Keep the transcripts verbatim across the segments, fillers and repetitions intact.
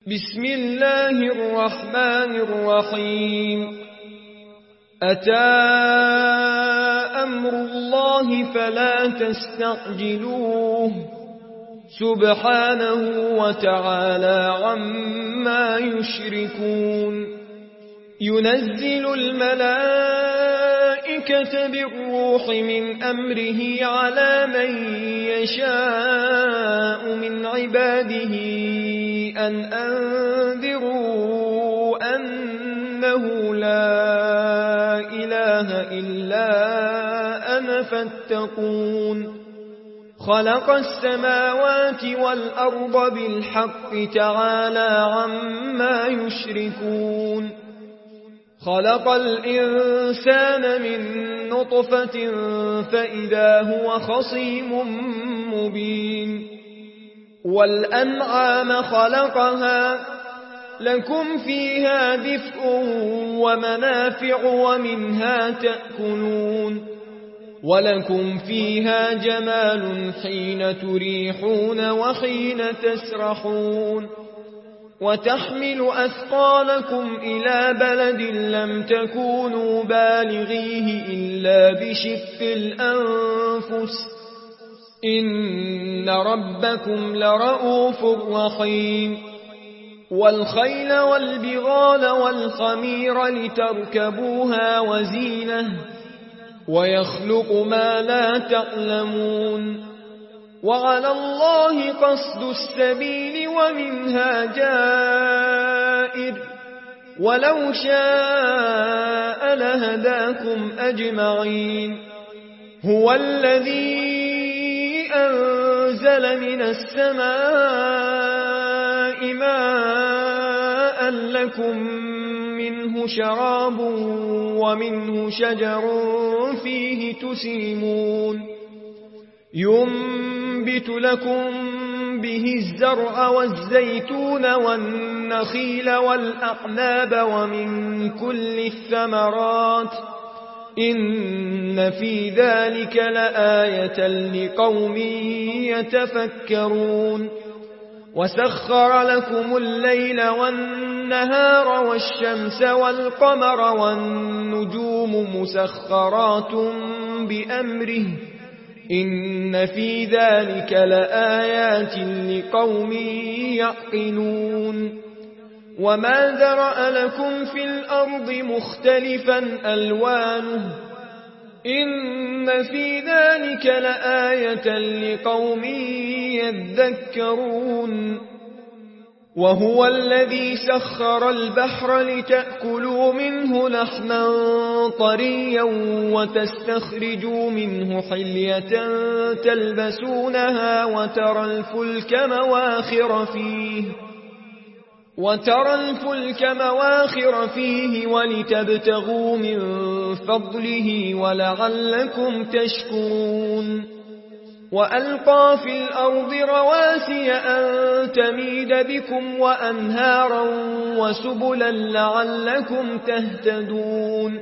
بسم الله الرحمن الرحيم أتى أمر الله فلا تستعجلوه سبحانه وتعالى عما يشركون ينزل الملائكة بالروح من أمره على من يشاء من عباده أن أنذروا أنه لا إله إلا أنا فاتقون خلق السماوات والأرض بالحق تعالى عما يشركون خلق الإنسان من نطفة فإذا هو خصيم مبين والأنعام خلقها لكم فيها دفء ومنافع ومنها تأكلون ولكم فيها جمال حين تريحون وحين تسرحون وتحمل أثقالكم إلى بلد لم تكونوا بالغيه إلا بشق الأنفس إن ربكم لرؤوف رحيم والخيل والبغال والخمير لتركبوها وزينة ويخلق ما لا تعلمون وعلى الله قصد السبيل ومنها جائر ولو شاء لهداكم أجمعين هو الذي أنزل من السماء ماء لكم منه شراب ومنه شجر فيه تسيمون ينبت لكم به الزرع والزيتون والنخيل والأعناب ومن كل الثمرات إن في ذلك لآية لقوم يتفكرون وسخر لكم الليل والنهار والشمس والقمر والنجوم مسخرات بأمره إن في ذلك لآيات لقوم يعقلون وما ذرأ لكم في الأرض مختلفا ألوانه إن في ذلك لآية لقوم يذكرون وهو الذي سخر البحر لتأكلوا منه لحما طريا وتستخرجوا منه حلية تلبسونها وترى الفلك مواخر فيه وترى الفلك مواخر فيه ولتبتغوا من فضله ولعلكم تشكرون وألقى في الأرض رواسي أن تميد بكم وأنهارا وسبلا لعلكم تهتدون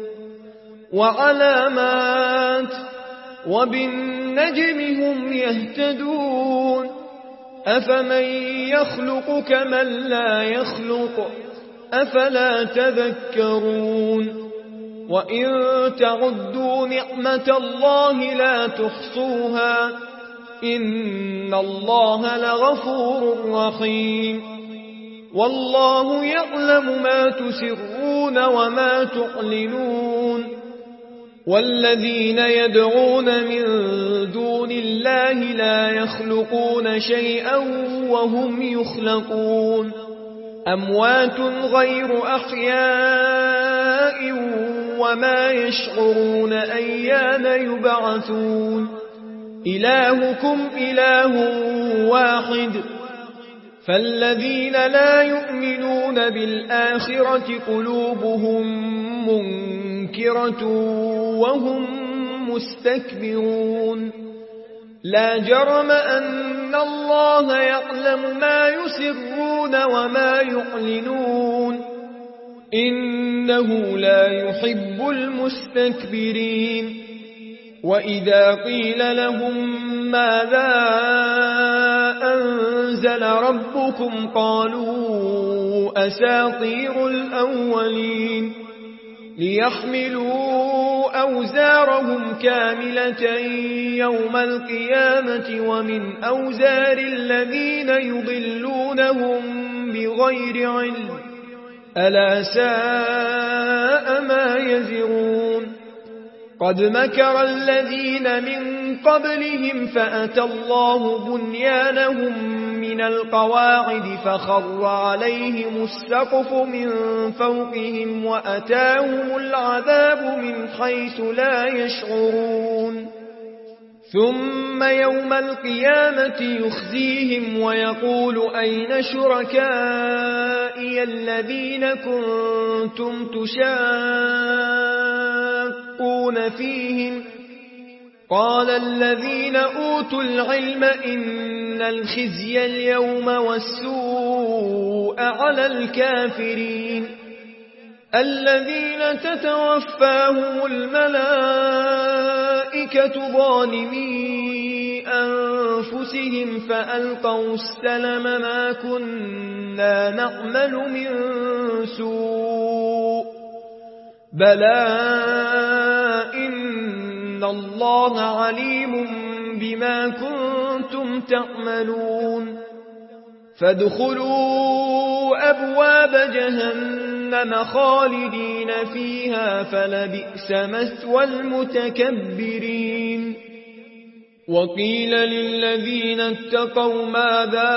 وعلامات وبالنجم هم يهتدون أفمن يخلق كمن لا يخلق أفلا تذكرون وإن تعدوا نعمة الله لا تحصوها إن الله لغفور رحيم والله يعلم ما تسرون وما تعلنون والذين يدعون من دون الله لا يخلقون شيئا وهم يخلقون أموات غير أحياء وما يشعرون أيان يبعثون إلهكم إله واحد فالذين لا يؤمنون بالآخرة قلوبهم منكرة وهم مستكبرون لا جرم أن الله يعلم ما يسرون وما يعلنون إنه لا يحب المستكبرين وإذا قيل لهم ماذا أنزل ربكم قالوا أساطير الأولين ليحملوا أوزارهم كاملة يوم القيامة ومن أوزار الذين يضلونهم بغير علم ألا ساء ما يزرون قد مكر الذين من قبلهم فأتى الله بنيانهم من القواعد فخر عليهم السقف من فوقهم وأتاهم العذاب من حيث لا يشعرون ثم يوم القيامة يخزيهم ويقول أين شركائي الذين كنتم تشاقون فيهم قال الذين أوتوا العلم إن الخزي اليوم والسوء على الكافرين الذين تتوفاهم الملائكة ظالمي أنفسهم فألقوا السلم ما كنا نعمل من سوء بلى إن الله عليم بما كنتم تعملون فادخلوا أبواب جهنم خالدين فيها فلبئس مثوى المتكبرين وقيل للذين اتقوا ماذا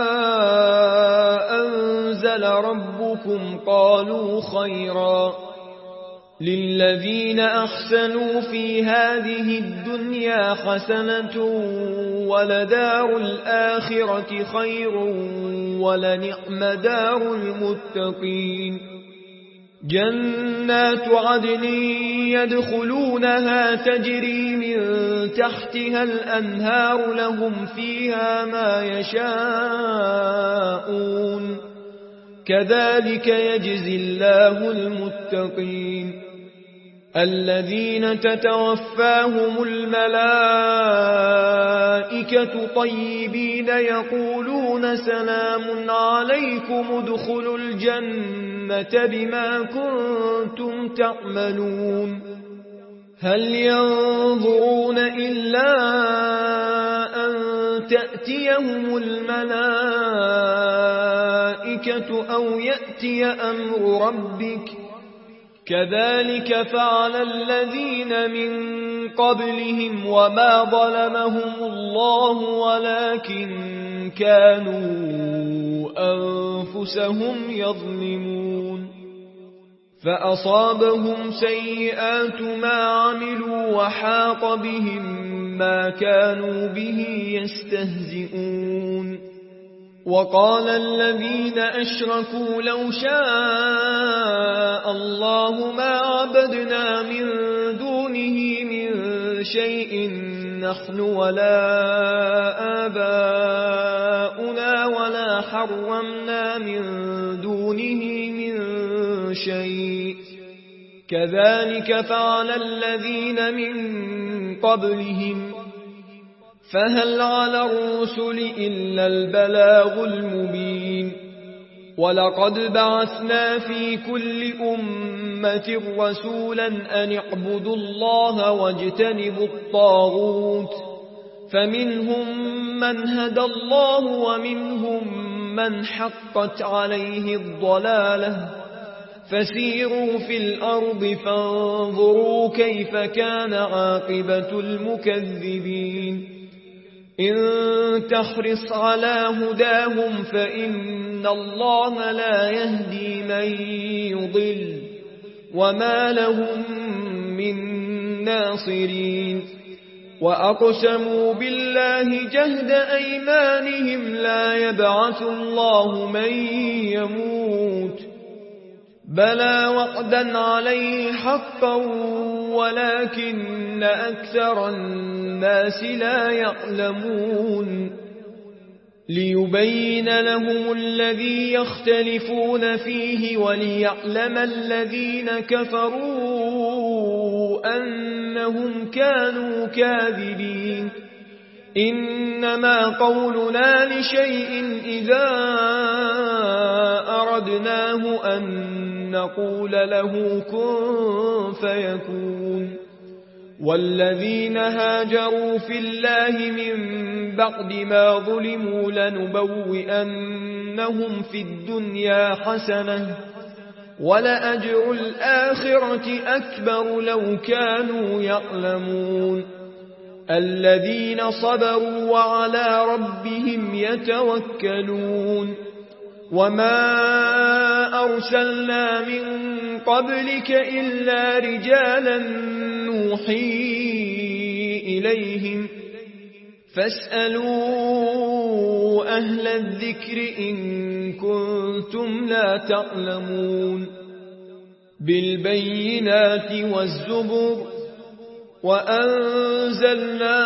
أنزل ربكم قالوا خيرا للذين أحسنوا في هذه الدنيا حسنة ولدار الآخرة خير ولنعم دار المتقين جنات عدن يدخلونها تجري من تحتها الأنهار لهم فيها ما يشاءون كذلك يجزي الله المتقين الذين تتوفاهم الملائكة طيبين يقولون سلام عليكم ادخلوا الجنة بما كنتم تعملون هل ينظرون إلا أن تأتيهم الملائكة أو يأتي أمر ربك كذلك فعل الذين من قبلهم وما ظلمهم الله ولكن كانوا أنفسهم يظلمون فأصابهم سيئات ما عملوا وحاق بهم ما كانوا به يستهزئون وقال الذين أشركوا لو شاء الله ما عبدنا من دونه من شيء نحن ولا آباؤنا ولا حرمنا من دونه من شيء كذلك فعل الذين من قبلهم فهل على الرسل إلا البلاغ المبين ولقد بعثنا في كل أمة رسولا أن اعبدوا الله واجتنبوا الطاغوت فمنهم من هدى الله ومنهم من حقت عليه الضلالة فسيروا في الأرض فانظروا كيف كان عاقبة المكذبين إن تحرص على هداهم فإن الله لا يهدي من يضل وما لهم من ناصرين وأقسموا بالله جهد أيمانهم لا يبعث الله من يموت بلى وعدا عليه حقا ولكن أكثر الناس لا يعلمون ليبين لهم الذي يختلفون فيه وليعلم الذين كفروا أنهم كانوا كاذبين إنما قولنا لشيء إذا أردناه أن نقول له كن فيكون. والذين هاجروا في الله من بعد ما ظلموا لنبوئنهم في الدنيا حسنة ولأجر الآخرة أكبر لو كانوا يعلمون. الذين صبروا وعلى ربهم يتوكلون. وما أرسلنا من قبلك إلا رجالا نوحي إليهم فاسألوا أهل الذكر إن كنتم لا تعلمون. بالبينات والزبر وأنزلنا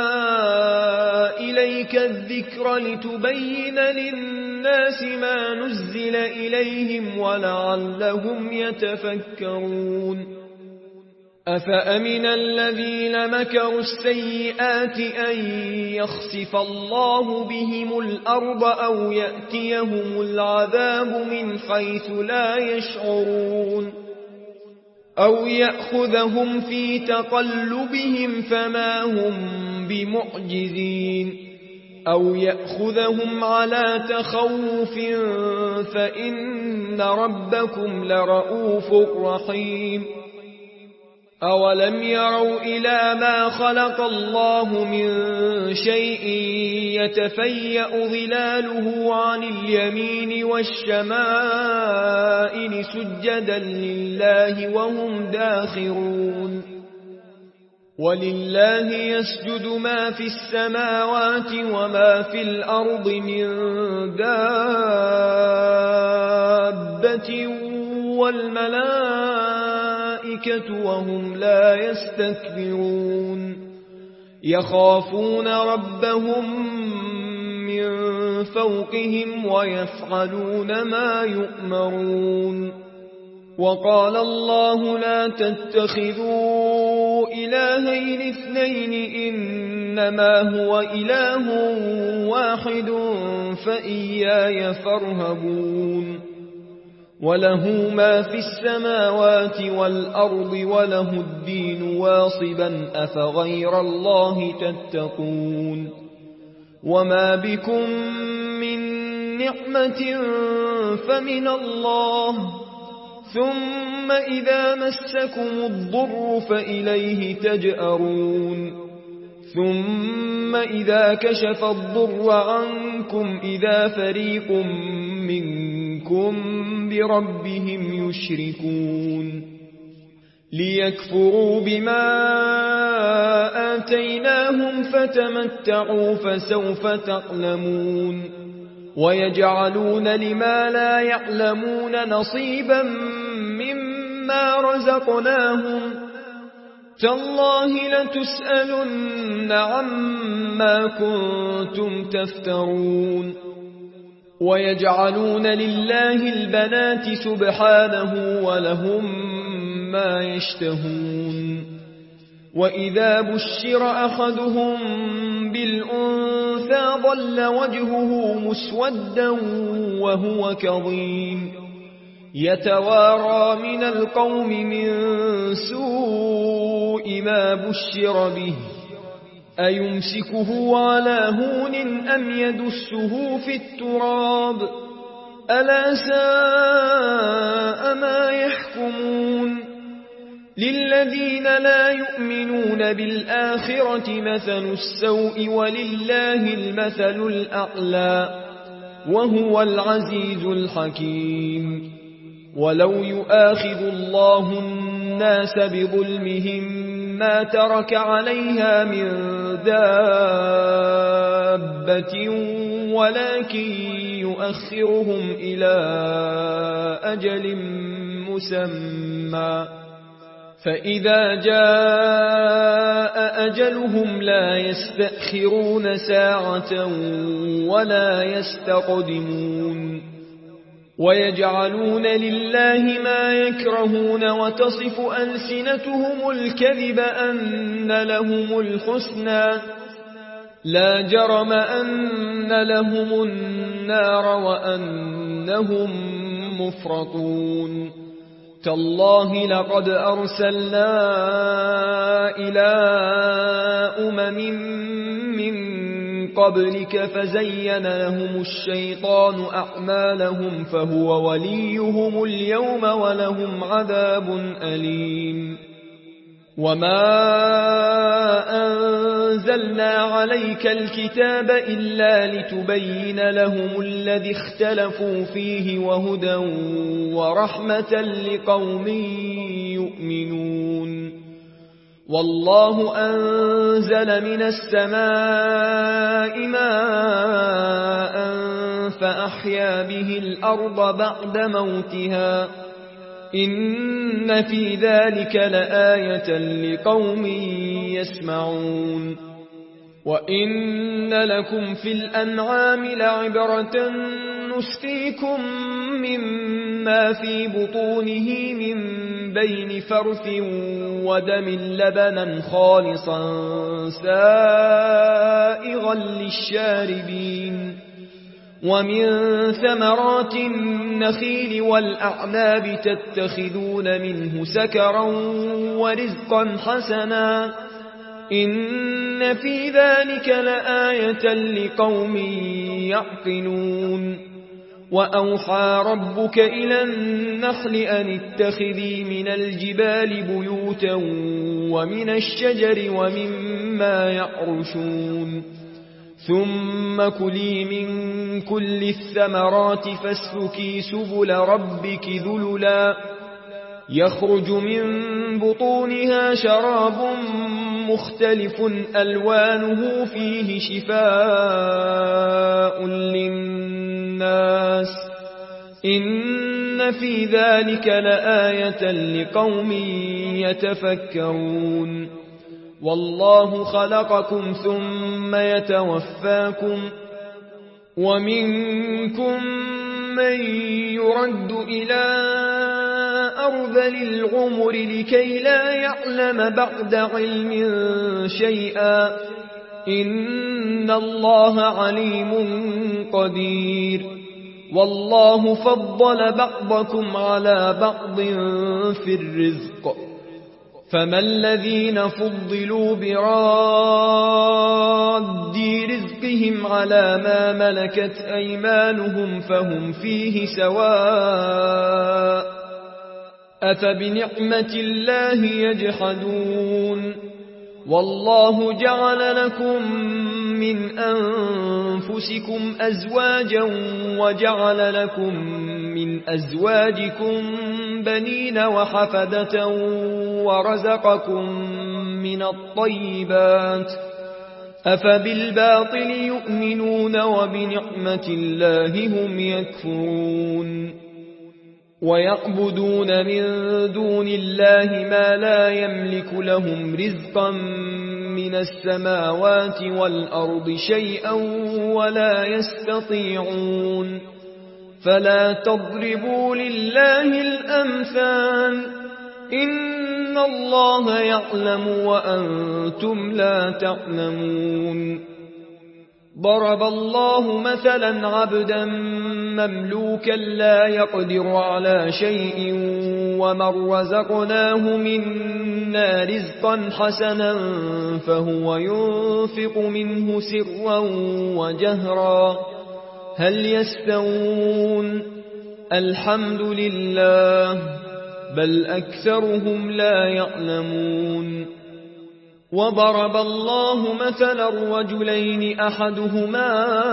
إليك الذكر لتبين للناس ما نزل إليهم ولعلهم يتفكرون. أفأمن الذين مكروا السيئات أن يخسف الله بهم الأرض أو يأتيهم العذاب من حيث لا يشعرون أو يأخذهم في تقلبهم فما هم بمعجزين أو يأخذهم على تخوف فإن ربكم لرؤوف رحيم. أولم يروا إلى ما خلق الله من شيء يتفيأ ظلاله عن اليمين والشمائل سجدا لله وهم داخرون. ولله يسجد ما في السماوات وما في الأرض من دابة والملائكة وهم لا يستكبرون يخافون ربهم من فوقهم ويفعلون ما يؤمرون. وقال الله لا تتخذوا إلهين اثنين إنما هو إله واحد فإياي فارهبون. وله ما في السماوات والأرض وله الدين واصبا أفغير الله تتقون. وما بكم من نعمة فمن الله ثم إذا مسكم الضر فإليه تجأرون. ثم إذا كشف الضر عنكم إذا فريق منكم بربهم يشركون. ليكفروا بما آتيناهم فتمتعوا فسوف تعلمون. ويجعلون لما لا يعلمون نصيبا مما رزقناهم تالله لتسألن عما كنتم تفترون. ويجعلون لله البنات سبحانه ولهم ما يشتهون. وإذا بشر أحدهم بالأنثى ظل وجهه مسودا وهو كظيم يتوارى من القوم من سوء ما بشر به أيمسكه على هون أم يدسه في التراب ألا ساء ما يحكمون. للذين لا يؤمنون بالآخرة مثل السوء ولله المثل الأعلى وهو العزيز الحكيم. ولو يؤاخذ الله الناس بظلمهم ما ترك عليها من دابة ولكن يؤخرهم إلى أجل مسمى فإذا جاء أجلهم لا يستأخرون ساعة ولا يستقدمون. ويجعلون لله ما يكرهون وتصف ألسنتهم الكذب أن لهم الحسنى لا جرم أن لهم النار وأنهم مفرطون تالله لقد أرسلنا إلى أمم من قبلك فزين لهم الشيطان أعمالهم فهو وليهم اليوم ولهم عذاب أليم وما أنزلنا عليك الكتاب إلا لتبين لهم الذي اختلفوا فيه وهدى ورحمة لقوم يؤمنون والله أنزل من السماء ماء فأحيا به الأرض بعد موتها إن في ذلك لآية لقوم يسمعون وإن لكم في الأنعام لعبرة نسقيكم مما في بطونه من بين فرث ودم لبنا خالصا سائغا للشاربين ومن ثمرات النخيل والأعناب تتخذون منه سكرا ورزقا حسنا إن في ذلك لآية لقوم يعقلون وأوحى ربك إلى النحل أن اتخذي من الجبال بيوتا ومن الشجر ومما يعرشون ثم كلي من كل الثمرات فاسلكي سبل ربك ذللا يخرج من بطونها شراب مختلف ألوانه فيه شفاء للناس إن في ذلك لآية لقوم يتفكرون والله خلقكم ثم يتوفاكم ومنكم من يرد إلى أرذل العمر لكي لا يعلم بعد علم شيئا إن الله عليم قدير والله فضل بعضكم على بعض في الرزق فما الذين فضلوا براد رزقهم على ما ملكت أيمانهم فهم فيه سواء أفبنعمة الله يجحدون والله جعل لكم من أنفسكم أزواجا وجعل لكم من أزواجكم بنين وحفدة ورزقكم من الطيبات أفبالباطل يؤمنون وبنعمة الله هم يكفرون ويعبدون من دون الله ما لا يملك لهم رزقا من السماوات والأرض شيئا ولا يستطيعون فلا تضربوا لله الأمثال إن الله يعلم وأنتم لا تعلمون ضرب الله مثلا عبدا مملوكا لا يقدر على شيء ومن رزقناه منا رزقا حسنا فهو ينفق منه سرا وجهرا هل يستوون الحمد لله بل أكثرهم لا يعلمون وضرب الله مثلا رجلين أحدهما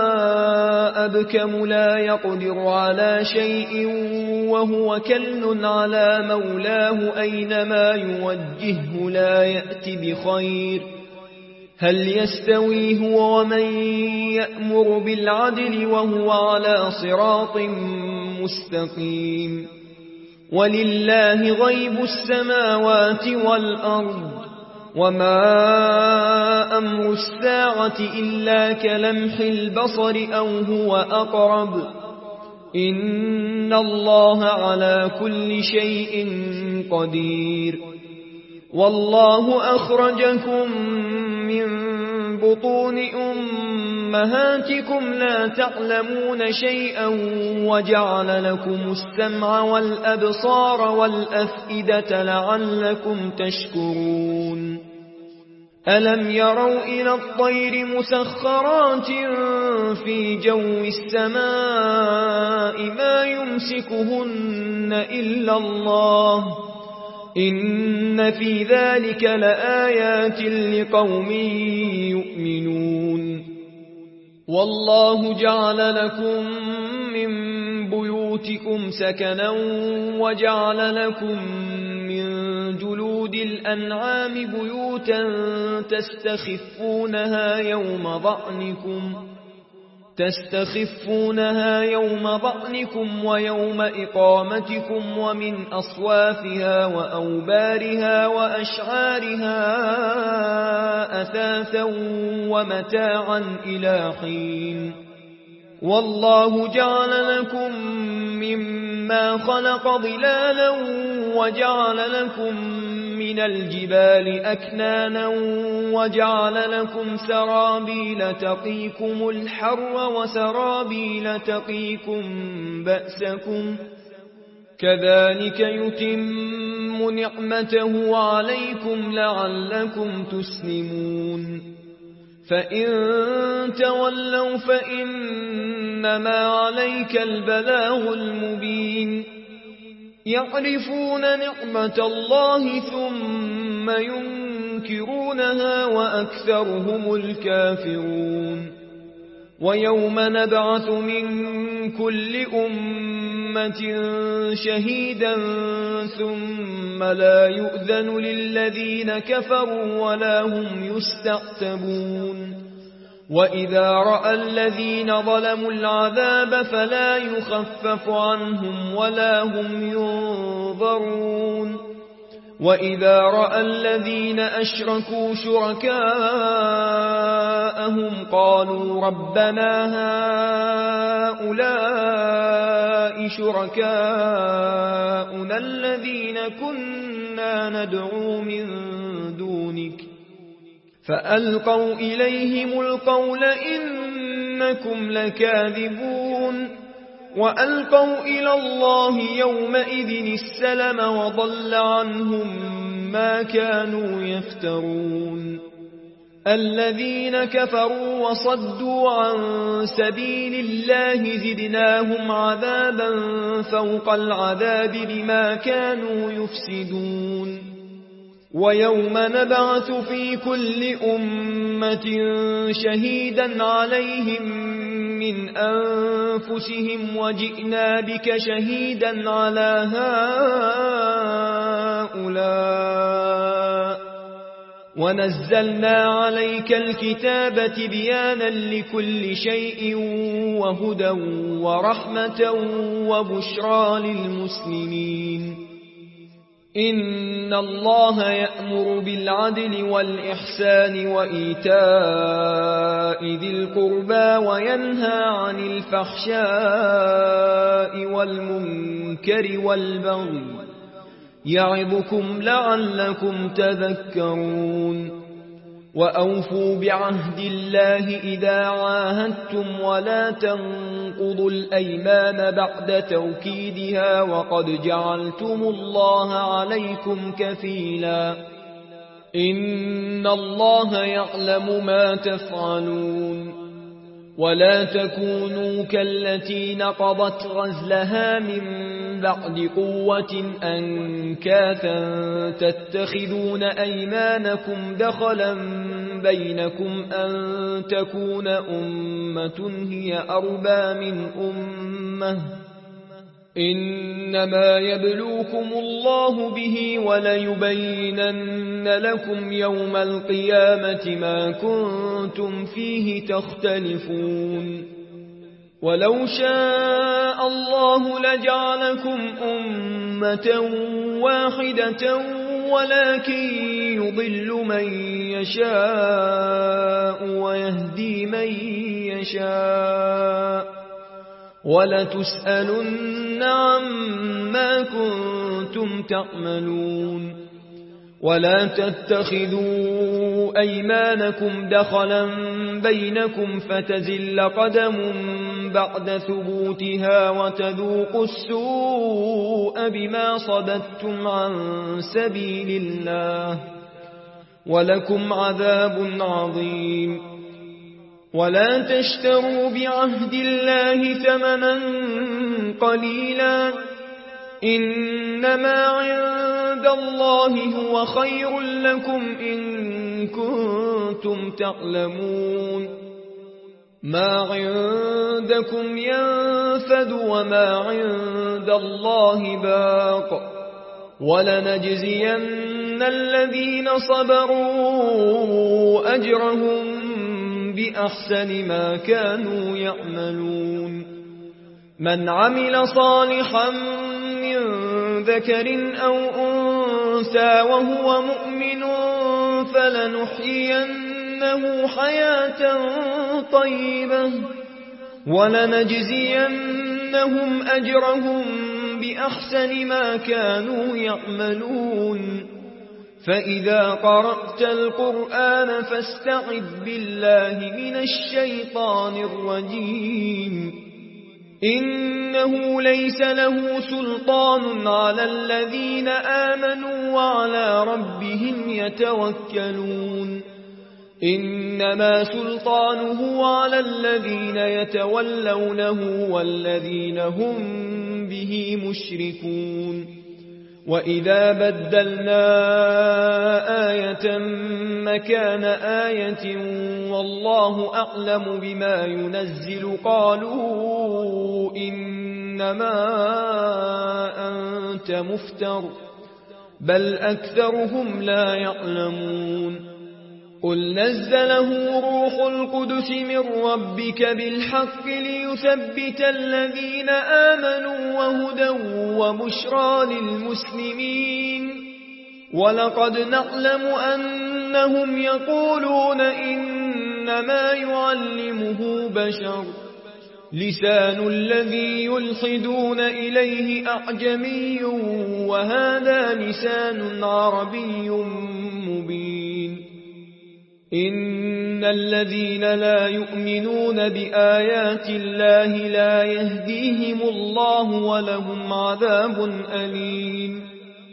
أبكم لا يقدر على شيء وهو كل على مولاه أينما يوجهه لا يأتي بخير هل يستوي هو ومن يأمر بالعدل وهو على صراط مستقيم ولله غيب السماوات والأرض وما أمر الساعة إلا كلمح البصر أو هو أقرب إن الله على كل شيء قدير والله أخرجكم من بطون أمهاتكم لا تعلمون شيئا وجعل لكم السمع والأبصار والأفئدة لعلكم تشكرون ألم يروا إلى الطير مسخرات في جو السماء ما يمسكهن إلا الله إن في ذلك لآيات لقوم يؤمنون والله جعل لكم من بيوتكم سكنا وجعل لكم من جلود الأنعام بيوتا تستخفونها يوم ضعنكم تستخفونها يوم ضعنكم ويوم إقامتكم ومن أصوافها وأوبارها وأشعارها أثاثا ومتاعا إلى حين والله جعل لكم مما خلق ظلالا وجعل لكم من الجبال أكنانا وجعل لكم سرابيل تقيكم الحر وسرابيل تقيكم بأسكم كذلك يتم نعمته عليكم لعلكم تسلمون فإن تولوا فإنما عليك البلاغ المبين يعرفون نعمة الله ثم ينكرونها وأكثرهم الكافرون ويوم نبعث من كل أمة شهيدا ثم لا يؤذن للذين كفروا ولا هم يستعتبون وإذا رأى الذين ظلموا العذاب فلا يخفف عنهم ولا هم ينظرون وإذا رأى الذين أشركوا شركاءهم قالوا ربنا هؤلاء شركاؤنا الذين كنا ندعو من دونك فألقوا إليهم القول إنكم لكاذبون وألقوا إلى الله يومئذ السلم وضل عنهم ما كانوا يفترون الذين كفروا وصدوا عن سبيل الله زدناهم عذابا فوق العذاب بما كانوا يفسدون ويوم نبعث في كل أمة شهيدا عليهم من أنفسهم وجئنا بك شهيدا على هؤلاء ونزلنا عليك الكتاب تبيانا لكل شيء وهدى ورحمة وبشرى للمسلمين إن الله يأمر بالعدل والإحسان وإيتاء ذي القربى وينهى عن الفحشاء والمنكر والبغي يعظكم لعلكم تذكرون وأوفوا بعهد الله إذا عاهدتم ولا تنقضوا الأيمان بعد توكيدها وقد جعلتم الله عليكم كفيلا إن الله يعلم ما تفعلون ولا تكونوا كالتي نقضت غزلها من بعد قوة أنكاثا تتخذون أيمانكم دخلا بينكم أن تكون أمة هي أربى من أمة إنما يبلوكم الله به وليبينن لكم يوم القيامة ما كنتم فيه تختلفون ولو شاء الله لجعلكم أمة واحدة ولكن يضل من يشاء ويهدي من يشاء ولتسألن عما كنتم تعملون ولا تتخذوا أيمانكم دخلا بينكم فتزل قدم بعد ثبوتها وتذوقوا السوء بما صددتم عن سبيل الله ولكم عذاب عظيم. ولا تشتروا بعهد الله ثمنا قليلا إنما عند الله هو خير لكم إن كنتم تعلمون. ما عندكم ينفد وما عند الله باق ولنجزين الذين صبروا أجرهم بأحسن ما كانوا يعملون. من عمل صالحا من ذكر أو أنثى وهو مؤمن فلنحيينه حياة طيبة ولنجزينهم أجرهم بأحسن ما كانوا يعملون. فإذا قرأت القرآن فاستعذ بالله من الشيطان الرجيم إنه ليس له سلطان على الذين آمنوا وعلى ربهم يتوكلون. إنما سلطانه على الذين يتولونه والذين هم به مشركون. وإذا بدلنا آية مكان آية والله أعلم بما ينزل قالوا إنما أنت مفتر بل أكثرهم لا يعلمون. قل نزله روح القدس من ربك بالحق ليثبت الذين آمنوا وهدى وبشرى للمسلمين. ولقد نعلم أنهم يقولون إنما يعلمه بشر لسان الذي يلحدون إليه أعجمي وهذا لسان عربي مبين. إن الذين لا يؤمنون بآيات الله لا يهديهم الله ولهم عذاب أليم.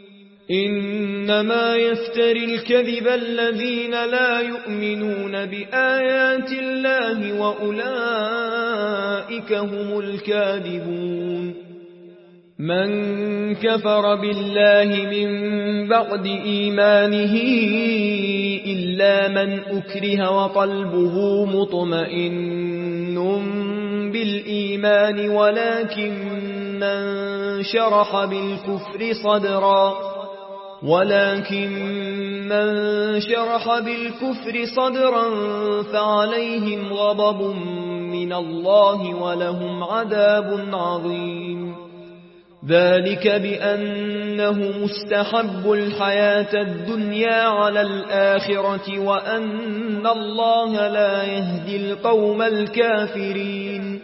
إنما يفتري الكذب الذين لا يؤمنون بآيات الله وأولئك هم الكاذبون. من كفر بالله من بعد إيمانه إلا من أكره وقلبه مطمئن بالإيمان ولكن من شرح بالكفر صدرا ولكن من شرح بالكفر صدرا فعليهم غضب من الله ولهم عذاب عظيم. ذلك بأنه مستحب الحياة الدنيا على الآخرة وأن الله لا يهدي القوم الكافرين.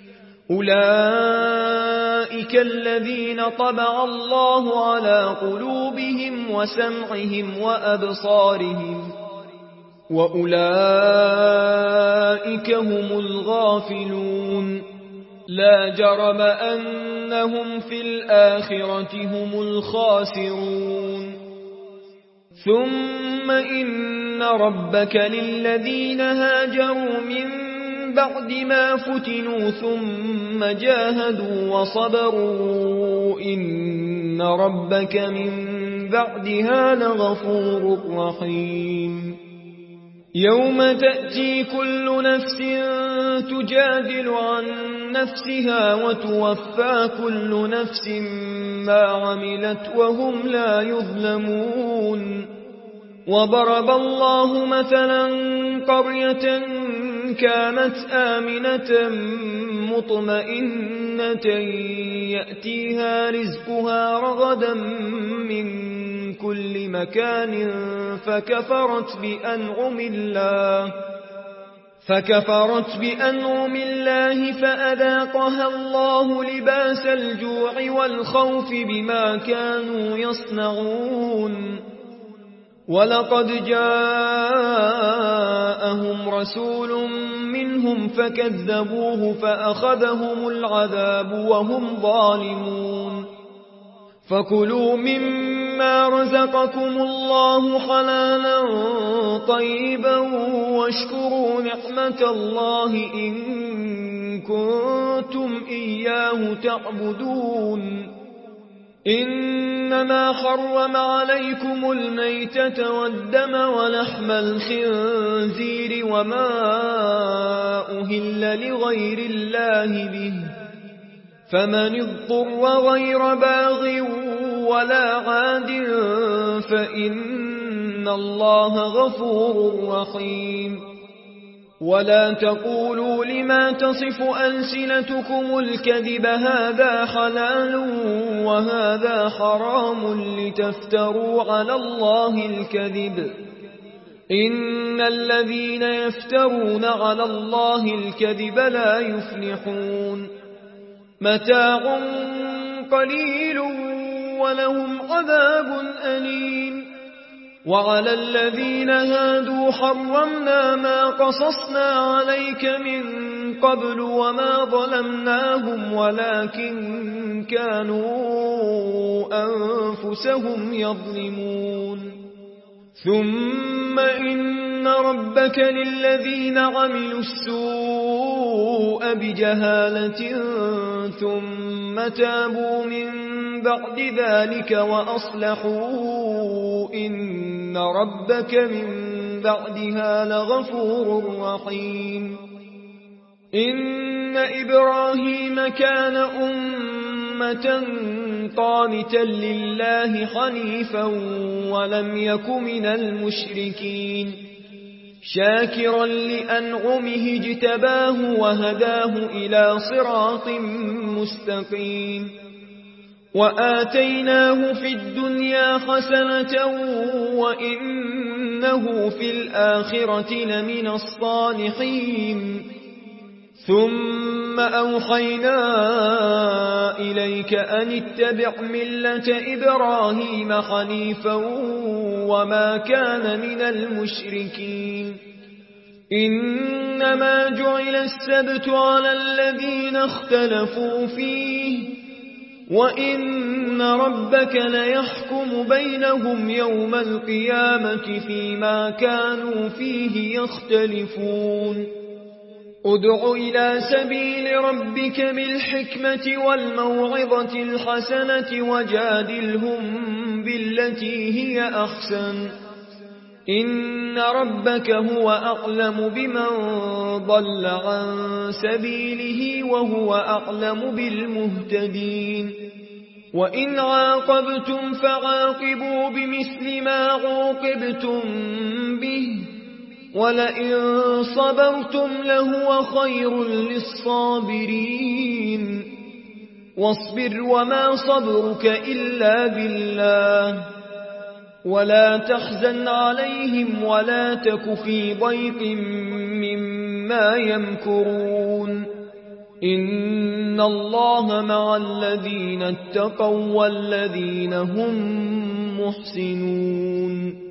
أولئك الذين طبع الله على قلوبهم وسمعهم وأبصارهم وأولئك هم الغافلون. لا جرم أنهم في الآخرة هم الخاسرون. ثم إن ربك للذين هاجروا من بعد ما فتنوا ثم جاهدوا وصبروا إن ربك من بعدها لغفور رحيم. يوم تأتي كل نفس تجادل عن نفسها وتوفى كل نفس ما عملت وهم لا يظلمون. وضرب الله مثلا قرية كانت آمنة مطمئنة يأتيها رزقها رغدا من كل مكان فكفرت بأنعم الله فكفرت بأنعم الله فأذاقها الله لباس الجوع والخوف بما كانوا يصنعون. ولقد جاءهم رسول منهم فكذبوه فأخذهم العذاب وهم ظالمون فكلوا مما رزقكم الله حلالا طيبا واشكروا نعمة الله إن كنتم إياه تعبدون إنما حرم عليكم الميتة والدم ولحم الخنزير وما أهل لغير الله به فمن اضطر غير باغ ولا عاد فإن الله غفور رحيم ولا تقولوا لما تصف ألسنتكم الكذب هذا حلال وهذا حرام لتفتروا على الله الكذب إن الذين يفترون على الله الكذب لا يفلحون متاع قليل ولهم عذاب أليم وعلى الذين هادوا حرمنا ما قصصنا عليك من قبل وما ظلمناهم ولكن كانوا أنفسهم يظلمون ثم إن ربك للذين عملوا السوء بجهالة ثم تابوا من بعد ذلك وأصلحوا إن ربك من بعدها لغفور رحيم إن إبراهيم كان أمة قانتا لله حنيفا ولم يك من المشركين شاكرا لأنعمه اجتباه وهداه إلى صراط مستقيم وآتيناه في الدنيا حسنة وإنه في الآخرة لمن الصالحين ثم أوحينا إليك أن اتبع ملة إبراهيم حنيفا وما كان من المشركين إنما جعل السبت على الذين اختلفوا فيه وإن ربك ليحكم بينهم يوم القيامة فيما كانوا فيه يختلفون ادع إلى سبيل ربك بالحكمة والموعظة الحسنة وجادلهم بالتي هي أحسن إن ربك هو أعلم بمن ضل عن سبيله وهو أعلم بالمهتدين وإن عاقبتم فعاقبوا بمثل ما عوقبتم به ولئن صبرتم لهو خير للصابرين واصبر وما صبرك إلا بالله ولا تحزن عليهم ولا تك في ضيق مما يمكرون إن الله مع الذين اتقوا والذين هم محسنون